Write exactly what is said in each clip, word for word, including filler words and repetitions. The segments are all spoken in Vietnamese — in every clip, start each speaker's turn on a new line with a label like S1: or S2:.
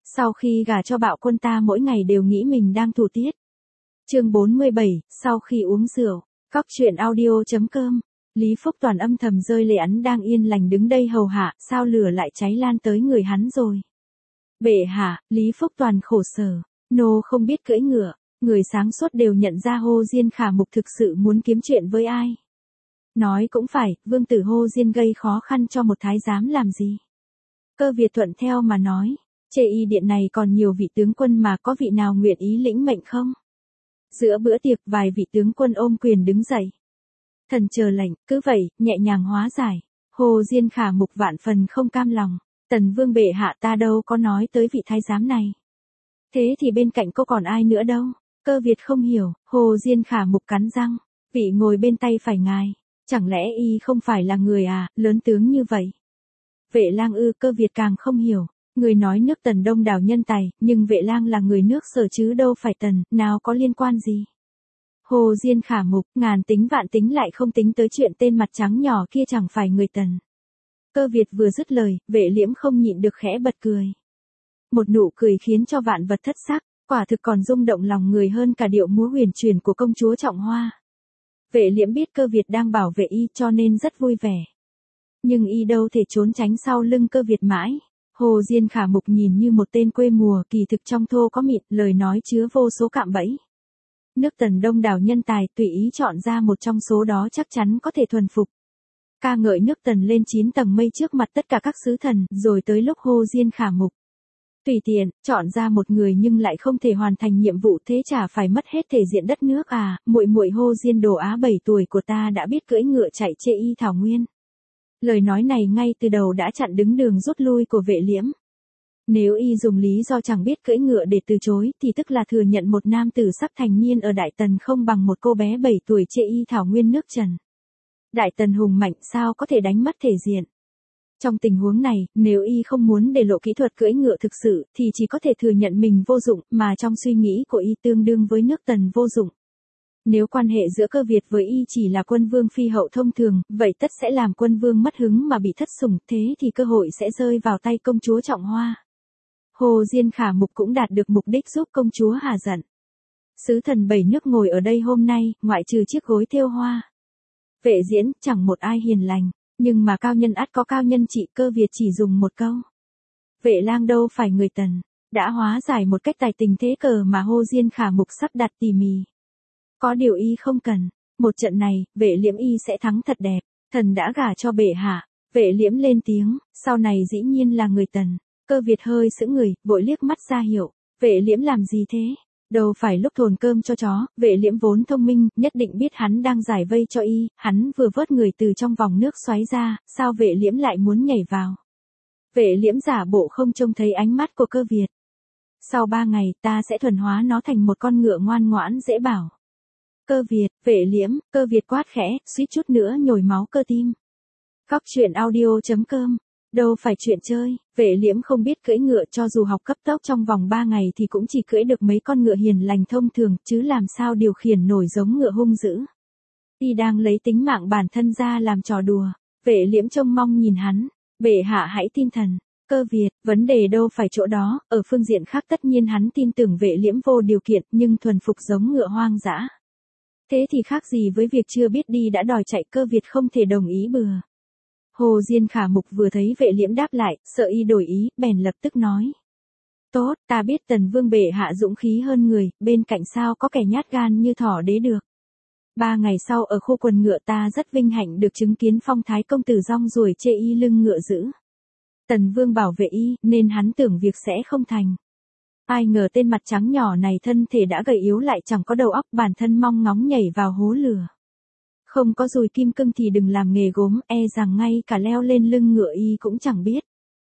S1: Sau khi gả cho Bạo Quân ta mỗi ngày đều nghĩ mình đang thủ tiết. Chương bốn mươi bảy, sau khi uống rượu. Cóc truyện audio.com. Lý Phúc Toàn âm thầm rơi lệ, hắn đang yên lành đứng đây hầu hạ, sao lửa lại cháy lan tới người hắn rồi. Bệ hạ, Lý Phúc Toàn khổ sở, nô không biết cưỡi ngựa, người sáng suốt đều nhận ra Hồ Diên Khả Mục thực sự muốn kiếm chuyện với ai. Nói cũng phải, vương tử Hồ Diên gây khó khăn cho một thái giám làm gì. Cơ Việt thuận theo mà nói, Chê Y điện này còn nhiều vị tướng quân mà có vị nào nguyện ý lĩnh mệnh không? Giữa bữa tiệc vài vị tướng quân ôm quyền đứng dậy. Thần chờ lệnh, cứ vậy, nhẹ nhàng hóa giải. Hồ Diên Khả Mục vạn phần không cam lòng. Tần vương bệ hạ ta đâu có nói tới vị thái giám này. Thế thì bên cạnh cô còn ai nữa đâu? Cơ Việt không hiểu, Hồ Diên Khả Mục cắn răng. Vị ngồi bên tay phải ngài. Chẳng lẽ y không phải là người à, lớn tướng như vậy? Vệ lang ư? Cơ Việt càng không hiểu. Người nói nước Tần đông đảo nhân tài, nhưng Vệ lang là người nước Sở chứ đâu phải Tần, nào có liên quan gì? Hồ Diên Khả Mục, ngàn tính vạn tính lại không tính tới chuyện tên mặt trắng nhỏ kia chẳng phải người Tần. Cơ Việt vừa dứt lời, Vệ Liễm không nhịn được khẽ bật cười. Một nụ cười khiến cho vạn vật thất sắc, quả thực còn rung động lòng người hơn cả điệu múa huyền chuyển của công chúa Trọng Hoa. Vệ Liễm biết Cơ Việt đang bảo vệ y cho nên rất vui vẻ. Nhưng y đâu thể trốn tránh sau lưng Cơ Việt mãi. Hồ Diên Khả Mục nhìn như một tên quê mùa, kỳ thực trong thô có mịn, lời nói chứa vô số cạm bẫy. Nước Tần đông đảo nhân tài, tùy ý chọn ra một trong số đó chắc chắn có thể thuần phục. Ca ngợi nước Tần lên chín tầng mây trước mặt tất cả các sứ thần, rồi tới lúc Hồ Diên Khả Mục tùy tiện chọn ra một người nhưng lại không thể hoàn thành nhiệm vụ, thế chả phải mất hết thể diện đất nước à? Muội muội Hồ Diên Đồ Á bảy tuổi của ta đã biết cưỡi ngựa chạy Chê Y thảo nguyên. Lời nói này ngay từ đầu đã chặn đứng đường rút lui của Vệ Liễm. Nếu y dùng lý do chẳng biết cưỡi ngựa để từ chối thì tức là thừa nhận một nam tử sắp thành niên ở Đại Tần không bằng một cô bé bảy tuổi Chê Y thảo nguyên nước Trần. Đại Tần hùng mạnh sao có thể đánh mất thể diện. Trong tình huống này, nếu y không muốn để lộ kỹ thuật cưỡi ngựa thực sự thì chỉ có thể thừa nhận mình vô dụng, mà trong suy nghĩ của y tương đương với nước Tần vô dụng. Nếu quan hệ giữa Cơ Việt với y chỉ là quân vương phi hậu thông thường, vậy tất sẽ làm quân vương mất hứng mà bị thất sủng, thế thì cơ hội sẽ rơi vào tay công chúa Trọng Hoa. Hồ Diên Khả Mục cũng đạt được mục đích giúp công chúa hà giận. Sứ thần bảy nước ngồi ở đây hôm nay, ngoại trừ chiếc gối thêu hoa. Vệ Diễn, chẳng một ai hiền lành, nhưng mà cao nhân ắt có cao nhân trị. Cơ Việt chỉ dùng một câu. Vệ lang đâu phải người Tần, đã hóa giải một cách tài tình thế cờ mà Hồ Diên Khả Mục sắp đặt tỉ mỉ. Có điều y không cần, một trận này, Vệ Liễm y sẽ thắng thật đẹp, thần đã gả cho bệ hạ. Vệ Liễm lên tiếng, sau này dĩ nhiên là người Tần. Cơ Việt hơi sững người, vội liếc mắt ra hiệu, Vệ Liễm làm gì thế? Đâu phải lúc thồn cơm cho chó. Vệ Liễm vốn thông minh, nhất định biết hắn đang giải vây cho y, hắn vừa vớt người từ trong vòng nước xoáy ra, sao Vệ Liễm lại muốn nhảy vào? Vệ Liễm giả bộ không trông thấy ánh mắt của Cơ Việt. Sau ba ngày, ta sẽ thuần hóa nó thành một con ngựa ngoan ngoãn dễ bảo. Cơ Việt, Vệ Liễm, Cơ Việt quát khẽ, suýt chút nữa nhồi máu cơ tim. Cóc truyện audio.com. Đâu phải chuyện chơi, Vệ Liễm không biết cưỡi ngựa, cho dù học cấp tốc trong vòng ba ngày thì cũng chỉ cưỡi được mấy con ngựa hiền lành thông thường, chứ làm sao điều khiển nổi giống ngựa hung dữ. Y đang lấy tính mạng bản thân ra làm trò đùa. Vệ Liễm trông mong nhìn hắn, bệ hạ hãy tin thần. Cơ Việt, vấn đề đâu phải chỗ đó, ở phương diện khác tất nhiên hắn tin tưởng Vệ Liễm vô điều kiện, nhưng thuần phục giống ngựa hoang dã. Thế thì khác gì với việc chưa biết đi đã đòi chạy. Cơ Việt không thể đồng ý bừa. Hồ Diên Khả Mục vừa thấy Vệ Liễm đáp lại, sợ y đổi ý, bèn lập tức nói. Tốt, ta biết Tần vương bệ hạ dũng khí hơn người, bên cạnh sao có kẻ nhát gan như thỏ đế được. Ba ngày sau ở khu quần ngựa ta rất vinh hạnh được chứng kiến phong thái công tử rong ruổi Chê Y lưng ngựa dữ. Tần vương bảo vệ y, nên hắn tưởng việc sẽ không thành. Ai ngờ tên mặt trắng nhỏ này thân thể đã gầy yếu lại chẳng có đầu óc, bản thân mong ngóng nhảy vào hố lửa. Không có dùi kim cương thì đừng làm nghề gốm, e rằng ngay cả leo lên lưng ngựa y cũng chẳng biết.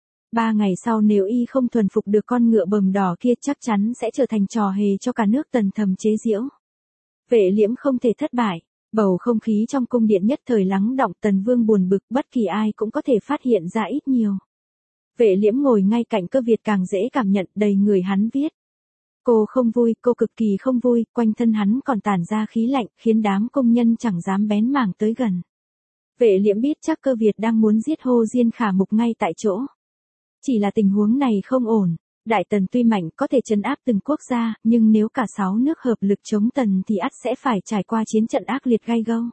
S1: Ba ngày sau nếu y không thuần phục được con ngựa bờm đỏ kia chắc chắn sẽ trở thành trò hề cho cả nước Tần thầm chế giễu. Vệ Liễm không thể thất bại, bầu không khí trong cung điện nhất thời lắng đọng. Tần vương buồn bực, bất kỳ ai cũng có thể phát hiện ra ít nhiều. Vệ Liễm ngồi ngay cạnh Cơ Việt càng dễ cảm nhận, đầy người hắn viết. Cô không vui, cô cực kỳ không vui, quanh thân hắn còn tản ra khí lạnh, khiến đám công nhân chẳng dám bén mảng tới gần. Vệ Liễm biết chắc Cơ Việt đang muốn giết Hồ Diên Khả Mục ngay tại chỗ. Chỉ là tình huống này không ổn, Đại Tần tuy mạnh có thể trấn áp từng quốc gia, nhưng nếu cả sáu nước hợp lực chống Tần thì ắt sẽ phải trải qua chiến trận ác liệt gay gâu.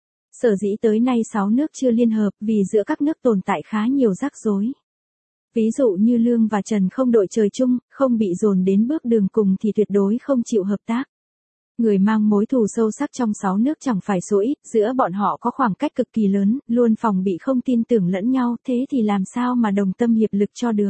S1: Sở dĩ tới nay sáu nước chưa liên hợp vì giữa các nước tồn tại khá nhiều rắc rối. Ví dụ như Lương và Trần không đội trời chung, không bị dồn đến bước đường cùng thì tuyệt đối không chịu hợp tác. Người mang mối thù sâu sắc trong sáu nước chẳng phải số ít, giữa bọn họ có khoảng cách cực kỳ lớn, luôn phòng bị không tin tưởng lẫn nhau, thế thì làm sao mà đồng tâm hiệp lực cho được.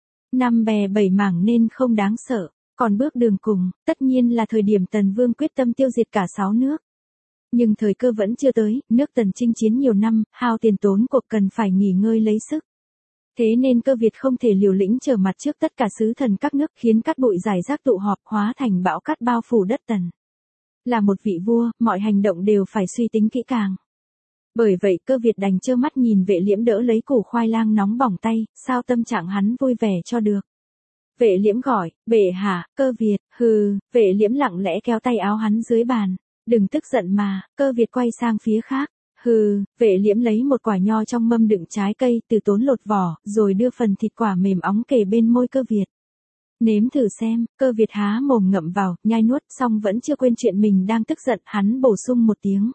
S1: Năm bè bảy mảng nên không đáng sợ, còn bước đường cùng, tất nhiên là thời điểm Tần Vương quyết tâm tiêu diệt cả sáu nước. Nhưng thời cơ vẫn chưa tới, nước Tần chinh chiến nhiều năm, hao tiền tốn cuộc cần phải nghỉ ngơi lấy sức. Thế nên Cơ Việt không thể liều lĩnh trở mặt trước tất cả sứ thần các nước, khiến cát bụi rải rác tụ họp hóa thành bão cát bao phủ đất Tần. Là một vị vua, mọi hành động đều phải suy tính kỹ càng. Bởi vậy Cơ Việt đành trơ mắt nhìn Vệ Liễm đỡ lấy củ khoai lang nóng bỏng tay, sao tâm trạng hắn vui vẻ cho được. Vệ Liễm gọi, bệ hạ, Cơ Việt, hừ, Vệ Liễm lặng lẽ kéo tay áo hắn dưới bàn. Đừng tức giận mà, Cơ Việt quay sang phía khác. Hừ, Vệ Liễm lấy một quả nho trong mâm đựng trái cây, từ tốn lột vỏ, rồi đưa phần thịt quả mềm óng kề bên môi Cơ Việt. Nếm thử xem, Cơ Việt há mồm ngậm vào, nhai nuốt, xong vẫn chưa quên chuyện mình đang tức giận, hắn bổ sung một tiếng.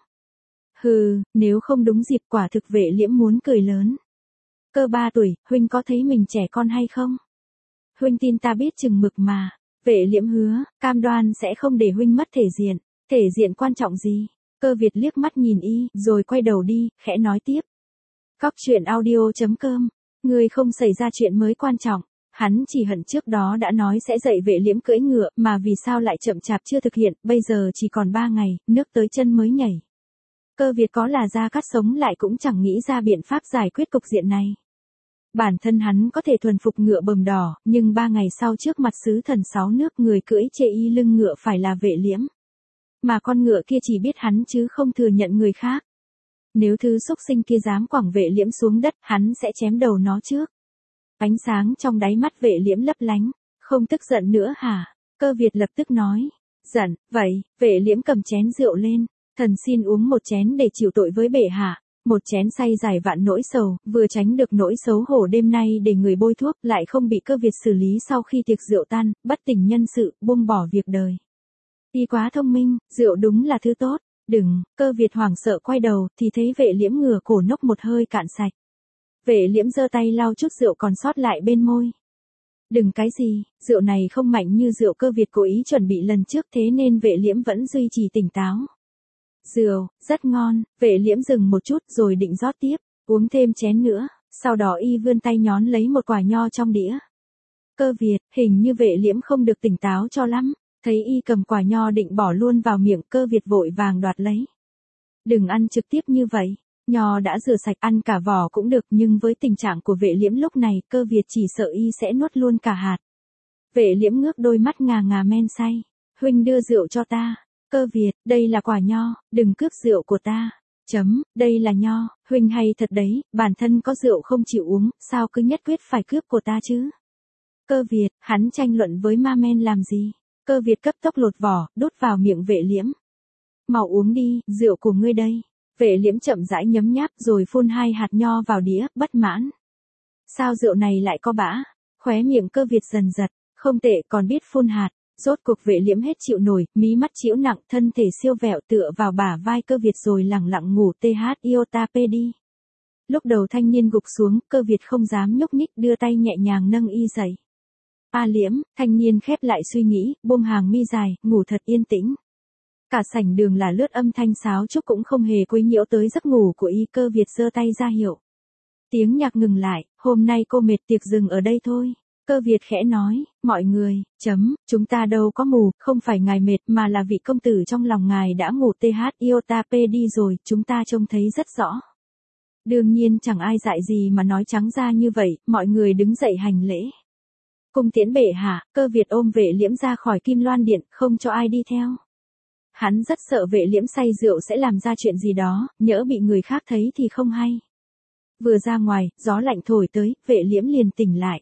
S1: Hừ, nếu không đúng dịp quả thực Vệ Liễm muốn cười lớn. Cơ ba tuổi, huynh có thấy mình trẻ con hay không? Huynh tin ta biết chừng mực mà. Vệ Liễm hứa, cam đoan sẽ không để huynh mất thể diện. Thể diện quan trọng gì? Cơ Việt liếc mắt nhìn y, rồi quay đầu đi, khẽ nói tiếp. Cóc truyện audio chấm com, người không xảy ra chuyện mới quan trọng. Hắn chỉ hận trước đó đã nói sẽ dạy Vệ Liễm cưỡi ngựa, mà vì sao lại chậm chạp chưa thực hiện, bây giờ chỉ còn ba ngày, nước tới chân mới nhảy. Cơ Việt có là Gia Cát sống lại cũng chẳng nghĩ ra biện pháp giải quyết cục diện này. Bản thân hắn có thể thuần phục ngựa bờm đỏ, nhưng ba ngày sau trước mặt sứ thần sáu nước người cưỡi chê y lưng ngựa phải là Vệ Liễm. Mà con ngựa kia chỉ biết hắn chứ không thừa nhận người khác. Nếu thứ xúc sinh kia dám quẳng Vệ Liễm xuống đất, hắn sẽ chém đầu nó trước. Ánh sáng trong đáy mắt Vệ Liễm lấp lánh. Không tức giận nữa hả? Cơ Việt lập tức nói. Giận, vậy, Vệ Liễm cầm chén rượu lên. Thần xin uống một chén để chịu tội với bệ hạ. Một chén say giải vạn nỗi sầu, vừa tránh được nỗi xấu hổ đêm nay để người bôi thuốc, lại không bị Cơ Việt xử lý sau khi tiệc rượu tan, bất tỉnh nhân sự, buông bỏ việc đời. Y quá thông minh, rượu đúng là thứ tốt. Đừng, Cơ Việt hoảng sợ quay đầu, thì thấy Vệ Liễm ngửa cổ nốc một hơi cạn sạch. Vệ Liễm giơ tay lau chút rượu còn sót lại bên môi. Đừng cái gì, rượu này không mạnh như rượu Cơ Việt cố ý chuẩn bị lần trước, thế nên Vệ Liễm vẫn duy trì tỉnh táo. Rượu, rất ngon, Vệ Liễm dừng một chút rồi định rót tiếp, uống thêm chén nữa, sau đó y vươn tay nhón lấy một quả nho trong đĩa. Cơ Việt, hình như Vệ Liễm không được tỉnh táo cho lắm, thấy y cầm quả nho định bỏ luôn vào miệng, Cơ Việt vội vàng đoạt lấy. Đừng ăn trực tiếp như vậy, nho đã rửa sạch, ăn cả vỏ cũng được, nhưng với tình trạng của Vệ Liễm lúc này, Cơ Việt chỉ sợ y sẽ nuốt luôn cả hạt. Vệ Liễm ngước đôi mắt ngà ngà men say, huynh đưa rượu cho ta. Cơ Việt, đây là quả nho, đừng cướp rượu của ta. Chấm, đây là nho, huynh hay thật đấy, bản thân có rượu không chịu uống, sao cứ nhất quyết phải cướp của ta chứ? Cơ Việt, hắn tranh luận với ma men làm gì? Cơ Việt cấp tốc lột vỏ, đút vào miệng Vệ Liễm. Mau uống đi, rượu của ngươi đây. Vệ Liễm chậm rãi nhấm nháp rồi phun hai hạt nho vào đĩa, bất mãn. Sao rượu này lại có bã? Khóe miệng Cơ Việt dần giật, không tệ, còn biết phun hạt. Rốt cuộc Vệ Liễm hết chịu nổi, mí mắt chĩu nặng, thân thể siêu vẹo tựa vào bả vai Cơ Việt rồi lẳng lặng ngủ th iota p đi. Lúc đầu thanh niên gục xuống, Cơ Việt không dám nhúc nhích, đưa tay nhẹ nhàng nâng y dậy. A Liễm, thanh niên khép lại suy nghĩ, buông hàng mi dài, ngủ thật yên tĩnh. Cả sảnh đường là lướt âm thanh sáo trúc cũng không hề quấy nhiễu tới giấc ngủ của y. Cơ Việt giơ tay ra hiệu. Tiếng nhạc ngừng lại, hôm nay cô mệt, tiệc dừng ở đây thôi. Cơ Việt khẽ nói, mọi người, chấm, chúng ta đâu có mù, không phải ngài mệt mà là vị công tử trong lòng ngài đã ngủ th iota p đi rồi, chúng ta trông thấy rất rõ. Đương nhiên chẳng ai dại gì mà nói trắng ra như vậy, mọi người đứng dậy hành lễ. Cung tiễn bệ hạ, Cơ Việt ôm Vệ Liễm ra khỏi Kim Loan Điện, không cho ai đi theo. Hắn rất sợ Vệ Liễm say rượu sẽ làm ra chuyện gì đó, nhỡ bị người khác thấy thì không hay. Vừa ra ngoài, gió lạnh thổi tới, Vệ Liễm liền tỉnh lại.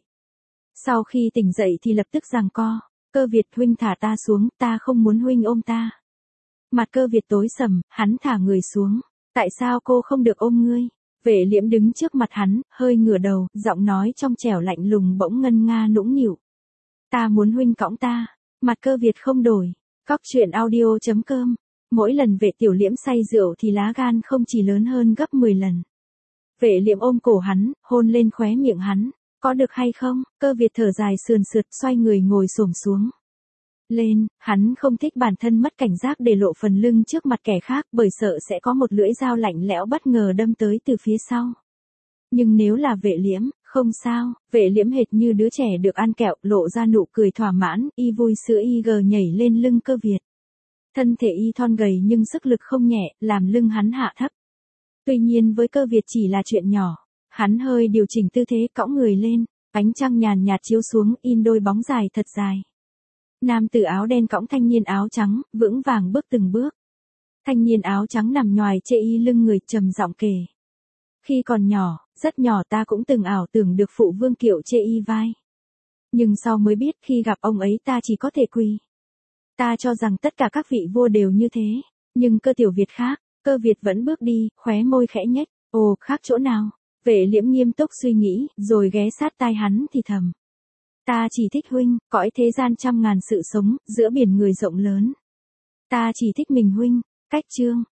S1: Sau khi tỉnh dậy thì lập tức giằng co. Cơ Việt, huynh thả ta xuống, ta không muốn huynh ôm ta. Mặt Cơ Việt tối sầm, hắn thả người xuống. Tại sao cô không được ôm ngươi? Vệ Liễm đứng trước mặt hắn, hơi ngửa đầu, giọng nói trong trẻo lạnh lùng bỗng ngân nga nũng nịu. Ta muốn huynh cõng ta. Mặt Cơ Việt không đổi. Cóc truyện audio chấm com. Mỗi lần Vệ Tiểu Liễm say rượu thì lá gan không chỉ lớn hơn gấp mười lần. Vệ Liễm ôm cổ hắn, hôn lên khóe miệng hắn. Có được hay không? Cơ Việt thở dài sườn sượt, xoay người ngồi xổm xuống. Lên, hắn không thích bản thân mất cảnh giác để lộ phần lưng trước mặt kẻ khác, bởi sợ sẽ có một lưỡi dao lạnh lẽo bất ngờ đâm tới từ phía sau. Nhưng nếu là Vệ Liễm, không sao. Vệ Liễm hệt như đứa trẻ được ăn kẹo, lộ ra nụ cười thỏa mãn, y vui sữa y gờ nhảy lên lưng Cơ Việt. Thân thể y thon gầy nhưng sức lực không nhẹ, làm lưng hắn hạ thấp. Tuy nhiên với Cơ Việt chỉ là chuyện nhỏ. Hắn hơi điều chỉnh tư thế cõng người lên, ánh trăng nhàn nhạt chiếu xuống, in đôi bóng dài thật dài. Nam tử áo đen cõng thanh niên áo trắng, vững vàng bước từng bước. Thanh niên áo trắng nằm nhoài chê y lưng người, trầm giọng kể. Khi còn nhỏ, rất nhỏ ta cũng từng ảo tưởng được phụ vương kiệu chê y vai. Nhưng sau mới biết khi gặp ông ấy ta chỉ có thể quỳ. Ta cho rằng tất cả các vị vua đều như thế, nhưng Cơ Tiểu Việt khác. Cơ Việt vẫn bước đi, khóe môi khẽ nhếch. Ồ, khác chỗ nào? Vệ Liễm nghiêm túc suy nghĩ, rồi ghé sát tai hắn thì thầm. Ta chỉ thích huynh, cõi thế gian trăm ngàn sự sống, giữa biển người rộng lớn. Ta chỉ thích mình huynh. Cách chương.